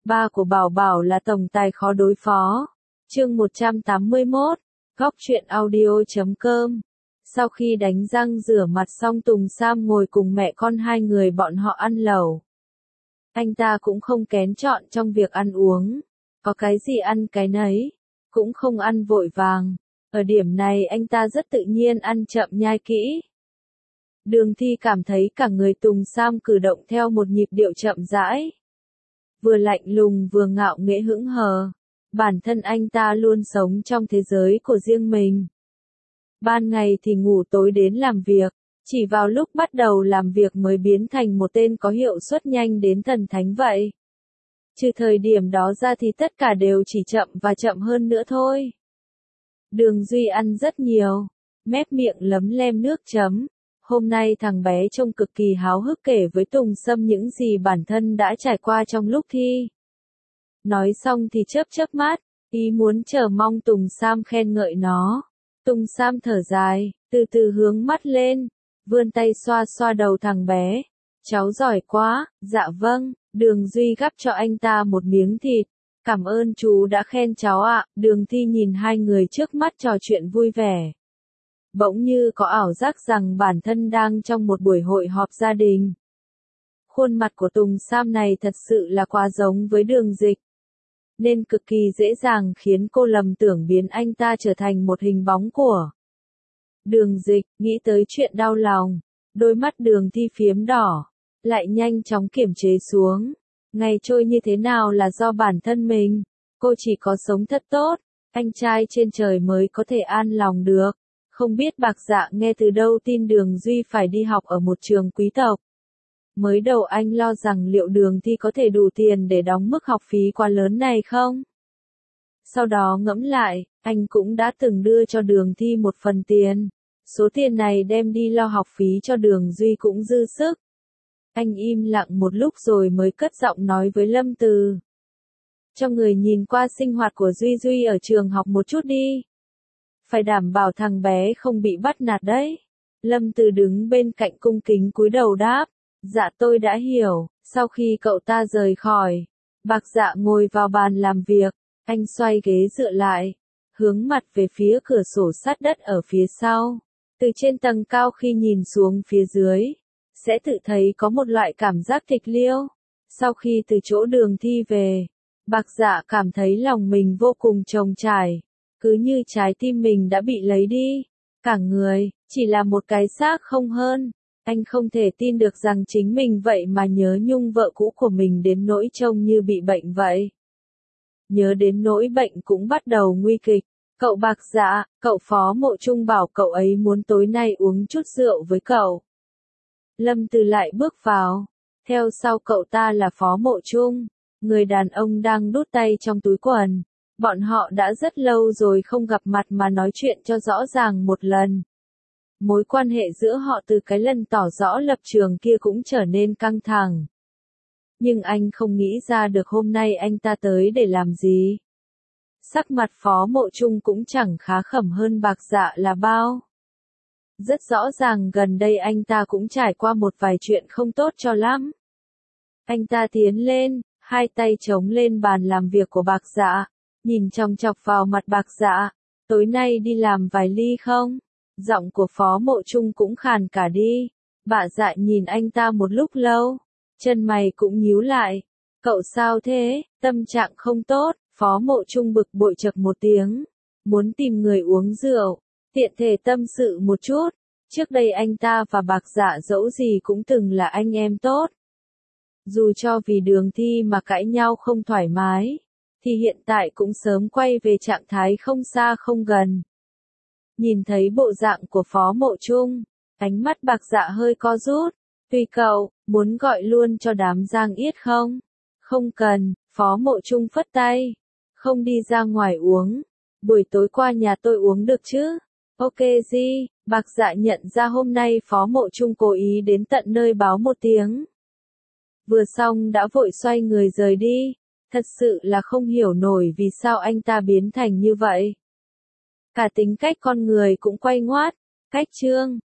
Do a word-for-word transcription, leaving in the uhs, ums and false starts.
Ba của Bảo Bảo là tổng tài khó đối phó. Chương một trăm tám mươi mốt, góc truyện audio chấm com. Sau khi đánh răng rửa mặt xong Tùng Sam ngồi cùng mẹ con hai người bọn họ ăn lẩu. Anh ta cũng không kén chọn trong việc ăn uống. Có cái gì ăn cái nấy. Cũng không ăn vội vàng. Ở điểm này anh ta rất tự nhiên ăn chậm nhai kỹ. Đường Thi cảm thấy cả người Tùng Sam cử động theo một nhịp điệu chậm rãi. Vừa lạnh lùng vừa ngạo nghễ hững hờ. Bản thân anh ta luôn sống trong thế giới của riêng mình. Ban ngày thì ngủ tối đến làm việc, chỉ vào lúc bắt đầu làm việc mới biến thành một tên có hiệu suất nhanh đến thần thánh vậy. Trừ thời điểm đó ra thì tất cả đều chỉ chậm và chậm hơn nữa thôi. Đường Duy ăn rất nhiều, mép miệng lấm lem nước chấm. Hôm nay thằng bé trông cực kỳ háo hức kể với Tùng Sâm những gì bản thân đã trải qua trong lúc thi. Nói xong thì chớp chớp mắt, ý muốn chờ mong Tùng Sam khen ngợi nó. Tùng Sam thở dài, từ từ hướng mắt lên, vươn tay xoa xoa đầu thằng bé. Cháu giỏi quá, dạ vâng. Đường Duy gắp cho anh ta một miếng thịt. Cảm ơn chú đã khen cháu ạ. Đường Thi nhìn hai người trước mắt trò chuyện vui vẻ. Bỗng như có ảo giác rằng bản thân đang trong một buổi hội họp gia đình. Khuôn mặt của Tùng Sam này thật sự là quá giống với Đường Dịch, nên cực kỳ dễ dàng khiến cô lầm tưởng biến anh ta trở thành một hình bóng của Đường Dịch. Nghĩ tới chuyện đau lòng, đôi mắt Đường Thi phiếm đỏ, lại nhanh chóng kiềm chế xuống. Ngày trôi như thế nào là do bản thân mình, cô chỉ có sống thật tốt, anh trai trên trời mới có thể an lòng được. Không biết Bạc Dạ nghe từ đâu tin Đường Duy phải đi học ở một trường quý tộc. Mới đầu anh lo rằng liệu Đường Thi có thể đủ tiền để đóng mức học phí quá lớn này không? Sau đó ngẫm lại, anh cũng đã từng đưa cho Đường Thi một phần tiền. Số tiền này đem đi lo học phí cho Đường Duy cũng dư sức. Anh im lặng một lúc rồi mới cất giọng nói với Lâm Từ. Cho người nhìn qua sinh hoạt của Duy Duy ở trường học một chút đi. Phải đảm bảo thằng bé không bị bắt nạt đấy. Lâm Từ đứng bên cạnh cung kính cúi đầu đáp. Dạ tôi đã hiểu. Sau khi cậu ta rời khỏi, Bạc Dạ ngồi vào bàn làm việc. Anh xoay ghế dựa lại, hướng mặt về phía cửa sổ sát đất ở phía sau. Từ trên tầng cao khi nhìn xuống phía dưới, sẽ tự thấy có một loại cảm giác tịch liêu. Sau khi từ chỗ Đường Thi về, Bạc Dạ cảm thấy lòng mình vô cùng trống trải. Cứ như trái tim mình đã bị lấy đi. Cả người, chỉ là một cái xác không hơn. Anh không thể tin được rằng chính mình vậy mà nhớ nhung vợ cũ của mình đến nỗi trông như bị bệnh vậy. Nhớ đến nỗi bệnh cũng bắt đầu nguy kịch. Cậu Bạc Dạ, cậu Phó Mộ Trung bảo cậu ấy muốn tối nay uống chút rượu với cậu. Lâm Từ lại bước vào. Theo sau cậu ta là Phó Mộ Trung, người đàn ông đang đút tay trong túi quần. Bọn họ đã rất lâu rồi không gặp mặt mà nói chuyện cho rõ ràng một lần. Mối quan hệ giữa họ từ cái lần tỏ rõ lập trường kia cũng trở nên căng thẳng. Nhưng anh không nghĩ ra được hôm nay anh ta tới để làm gì. Sắc mặt Phó Mộ Trung cũng chẳng khá khẩm hơn Bạc Dạ là bao. Rất rõ ràng gần đây anh ta cũng trải qua một vài chuyện không tốt cho lắm. Anh ta tiến lên, hai tay chống lên bàn làm việc của Bạc Dạ, nhìn chòng chọc vào mặt Bạc Dạ. Tối nay đi làm vài ly không? Giọng của Phó Mộ Trung cũng khàn cả đi. Bạc Dạ nhìn anh ta một lúc lâu, chân mày cũng nhíu lại. Cậu sao thế? Tâm trạng không tốt. Phó Mộ Trung bực bội chậc một tiếng, muốn tìm người uống rượu, tiện thể tâm sự một chút. Trước đây anh ta và Bạc Dạ dẫu gì cũng từng là anh em tốt. Dù cho vì Đường Thi mà cãi nhau không thoải mái, thì hiện tại cũng sớm quay về trạng thái không xa không gần. Nhìn thấy bộ dạng của Phó Mộ Trung, ánh mắt Bạc Dạ hơi co rút. Tùy cậu, muốn gọi luôn cho đám Giang Yết không? Không cần, Phó Mộ Trung phất tay. Không đi ra ngoài uống. Buổi tối qua nhà tôi uống được chứ? Ok gì? Bạc Dạ nhận ra hôm nay Phó Mộ Trung cố ý đến tận nơi báo một tiếng. Vừa xong đã vội xoay người rời đi. Thật sự là không hiểu nổi vì sao anh ta biến thành như vậy. Cả tính cách con người cũng quay ngoắt. Cách chương